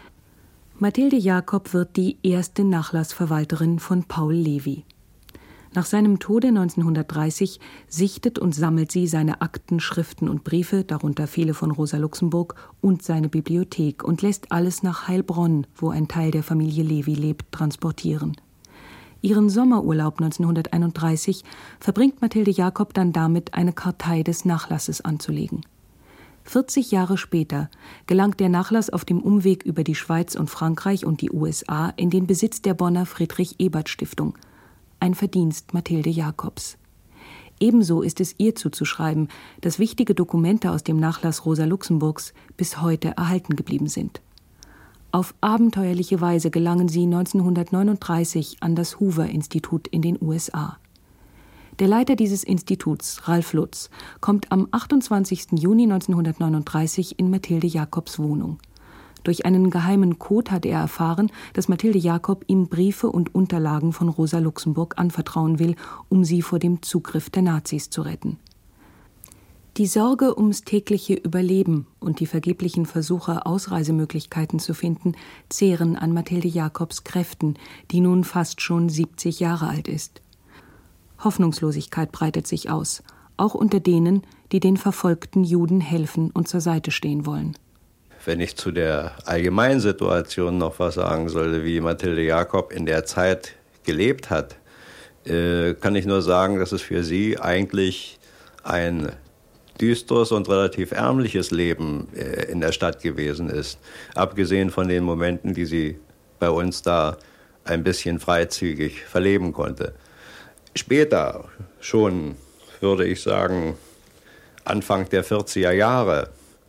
Mathilde Jakob wird die erste Nachlassverwalterin von Paul Levi. Nach seinem Tode neunzehnhundertdreißig sichtet und sammelt sie seine Akten, Schriften und Briefe, darunter viele von Rosa Luxemburg, und seine Bibliothek und lässt alles nach Heilbronn, wo ein Teil der Familie Levy lebt, transportieren. Ihren Sommerurlaub neunzehnhunderteinunddreißig verbringt Mathilde Jacob dann damit, eine Kartei des Nachlasses anzulegen. vierzig Jahre später gelangt der Nachlass auf dem Umweg über die Schweiz und Frankreich und die U S A in den Besitz der Bonner Friedrich-Ebert-Stiftung. Ein Verdienst Mathilde Jacobs. Ebenso ist es ihr zuzuschreiben, dass wichtige Dokumente aus dem Nachlass Rosa Luxemburgs bis heute erhalten geblieben sind. Auf abenteuerliche Weise gelangen sie neunzehnhundertneununddreißig an das Hoover-Institut in den U S A. Der Leiter dieses Instituts, Ralf Lutz, kommt am achtundzwanzigsten Juni neunzehnhundertneununddreißig in Mathilde Jacobs Wohnung. Durch einen geheimen Code hat er erfahren, dass Mathilde Jacob ihm Briefe und Unterlagen von Rosa Luxemburg anvertrauen will, um sie vor dem Zugriff der Nazis zu retten. Die Sorge ums tägliche Überleben und die vergeblichen Versuche, Ausreisemöglichkeiten zu finden, zehren an Mathilde Jacobs Kräften, die nun fast schon siebzig Jahre alt ist. Hoffnungslosigkeit breitet sich aus, auch unter denen, die den verfolgten Juden helfen und zur Seite stehen wollen. Wenn ich zu der allgemeinen Situation noch was sagen sollte, wie Mathilde Jacob in der Zeit gelebt hat, äh, kann ich nur sagen, dass es für sie eigentlich ein düsteres und relativ ärmliches Leben äh, in der Stadt gewesen ist. Abgesehen von den Momenten, die sie bei uns da ein bisschen freizügig verleben konnte. Später, schon würde ich sagen, Anfang der vierziger Jahre,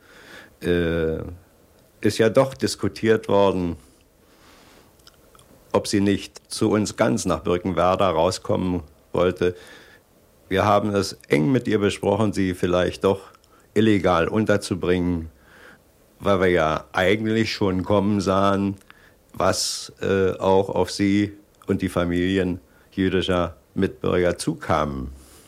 äh, ist ja doch diskutiert worden, ob sie nicht zu uns ganz nach Birkenwerder rauskommen wollte. Wir haben es eng mit ihr besprochen, sie vielleicht doch illegal unterzubringen, weil wir ja eigentlich schon kommen sahen, was äh, auch auf sie und die Familien jüdischer Mitbürger zukamen.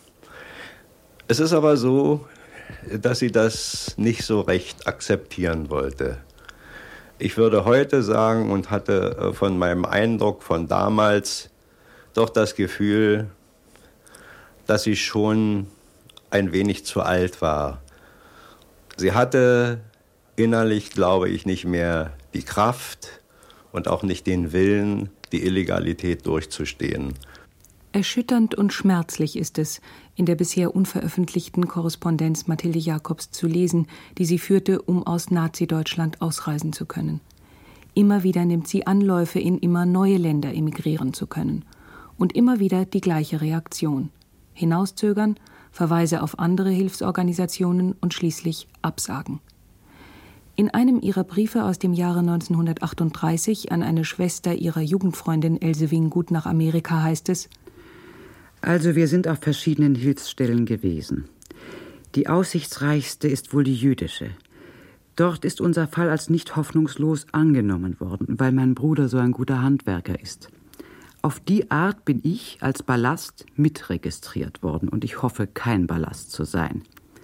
Es ist aber so, dass sie das nicht so recht akzeptieren wollte. Ich würde heute sagen und hatte von meinem Eindruck von damals doch das Gefühl, dass sie schon ein wenig zu alt war. Sie hatte innerlich, glaube ich, nicht mehr die Kraft und auch nicht den Willen, die Illegalität durchzustehen. Erschütternd und schmerzlich ist es, in der bisher unveröffentlichten Korrespondenz Mathilde Jacobs zu lesen, die sie führte, um aus Nazi-Deutschland ausreisen zu können. Immer wieder nimmt sie Anläufe, in immer neue Länder emigrieren zu können. Und immer wieder die gleiche Reaktion. Hinauszögern, Verweise auf andere Hilfsorganisationen und schließlich Absagen. In einem ihrer Briefe aus dem Jahre neunzehnhundertachtunddreißig an eine Schwester ihrer Jugendfreundin Else Wingut nach Amerika heißt es: Also wir sind auf verschiedenen Hilfsstellen gewesen. Die aussichtsreichste ist wohl die jüdische. Dort ist unser Fall als nicht hoffnungslos angenommen worden, weil mein Bruder so ein guter Handwerker ist. Auf die Art bin ich als Ballast mitregistriert worden und ich hoffe, kein Ballast zu sein.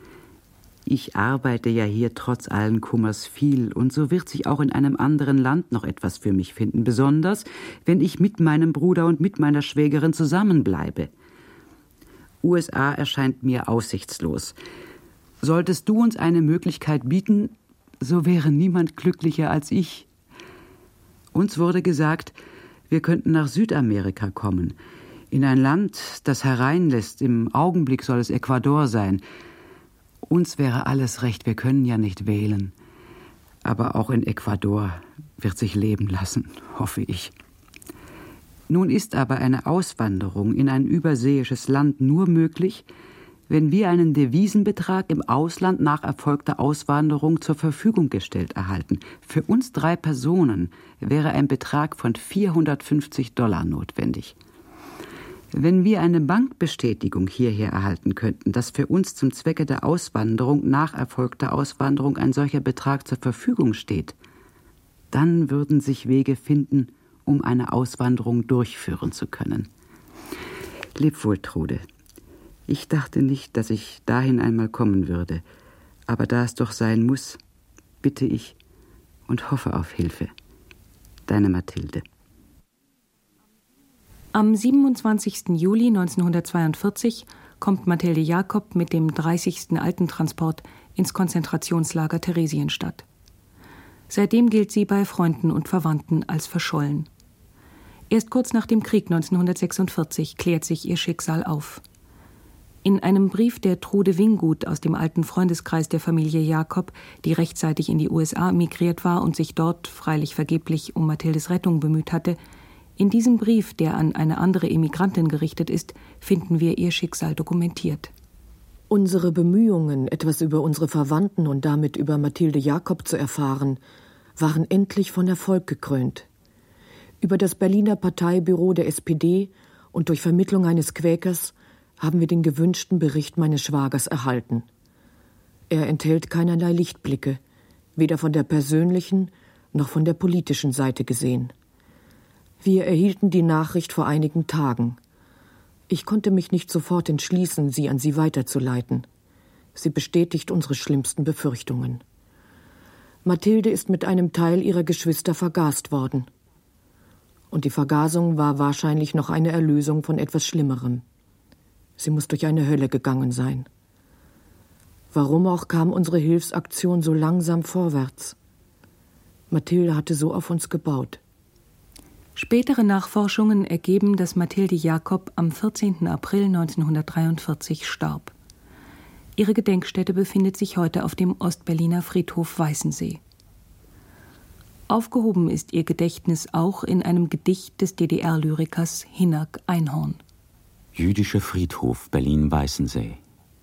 Ich arbeite ja hier trotz allen Kummers viel und so wird sich auch in einem anderen Land noch etwas für mich finden, besonders wenn ich mit meinem Bruder und mit meiner Schwägerin zusammenbleibe. U S A erscheint mir aussichtslos. Solltest du uns eine Möglichkeit bieten, so wäre niemand glücklicher als ich. Uns wurde gesagt, wir könnten nach Südamerika kommen, in ein Land, das hereinlässt. Im Augenblick soll es Ecuador sein. Uns wäre alles recht, wir können ja nicht wählen. Aber auch in Ecuador wird sich leben lassen, hoffe ich. Nun ist aber eine Auswanderung in ein überseeisches Land nur möglich, wenn wir einen Devisenbetrag im Ausland nach erfolgter Auswanderung zur Verfügung gestellt erhalten. Für uns drei Personen wäre ein Betrag von vierhundertfünfzig Dollar notwendig. Wenn wir eine Bankbestätigung hierher erhalten könnten, dass für uns zum Zwecke der Auswanderung nach erfolgter Auswanderung ein solcher Betrag zur Verfügung steht, dann würden sich Wege finden, um eine Auswanderung durchführen zu können. Leb wohl, Trude. Ich dachte nicht, dass ich dahin einmal kommen würde, aber da es doch sein muss, bitte ich und hoffe auf Hilfe. Deine Mathilde. Am siebenundzwanzigsten Juli neunzehnhundertzweiundvierzig kommt Mathilde Jacob mit dem dreißigsten Altentransport ins Konzentrationslager Theresienstadt. Seitdem gilt sie bei Freunden und Verwandten als verschollen. Erst kurz nach dem Krieg neunzehnhundertsechsundvierzig klärt sich ihr Schicksal auf. In einem Brief der Trude Winggut aus dem alten Freundeskreis der Familie Jacob, die rechtzeitig in die U S A emigriert war und sich dort, freilich vergeblich, um Mathildes Rettung bemüht hatte, in diesem Brief, der an eine andere Emigrantin gerichtet ist, finden wir ihr Schicksal dokumentiert. Unsere Bemühungen, etwas über unsere Verwandten und damit über Mathilde Jacob zu erfahren, waren endlich von Erfolg gekrönt. Über das Berliner Parteibüro der S P D und durch Vermittlung eines Quäkers haben wir den gewünschten Bericht meines Schwagers erhalten. Er enthält keinerlei Lichtblicke, weder von der persönlichen noch von der politischen Seite gesehen. Wir erhielten die Nachricht vor einigen Tagen. Ich konnte mich nicht sofort entschließen, sie an Sie weiterzuleiten. Sie bestätigt unsere schlimmsten Befürchtungen. Mathilde ist mit einem Teil ihrer Geschwister vergast worden. Und die Vergasung war wahrscheinlich noch eine Erlösung von etwas Schlimmerem. Sie muss durch eine Hölle gegangen sein. Warum auch kam unsere Hilfsaktion so langsam vorwärts? Mathilde hatte so auf uns gebaut. Spätere Nachforschungen ergeben, dass Mathilde Jacob am vierzehnten April neunzehnhundertdreiundvierzig starb. Ihre Gedenkstätte befindet sich heute auf dem Ostberliner Friedhof Weißensee. Aufgehoben ist ihr Gedächtnis auch in einem Gedicht des D D R-Lyrikers Hinnerk Einhorn. Jüdischer Friedhof Berlin-Weißensee.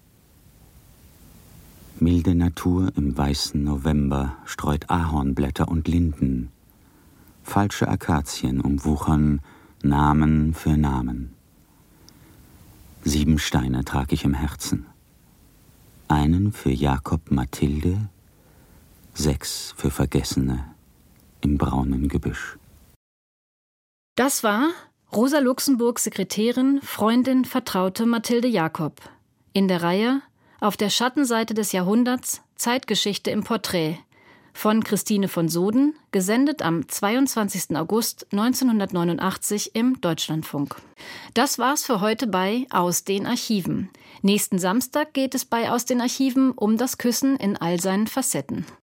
Milde Natur im weißen November streut Ahornblätter und Linden. Falsche Akazien umwuchern Namen für Namen. Sieben Steine trag ich im Herzen. Einen für Jakob Mathilde, sechs für Vergessene im braunen Gebüsch. Das war Rosa Luxemburg, Sekretärin, Freundin, Vertraute Mathilde Jacob. In der Reihe Auf der Schattenseite des Jahrhunderts, Zeitgeschichte im Porträt von Christine von Soden, gesendet am zweiundzwanzigsten August neunzehnhundertneunundachtzig im Deutschlandfunk. Das war's für heute bei Aus den Archiven. Nächsten Samstag geht es bei Aus den Archiven um das Küssen in all seinen Facetten.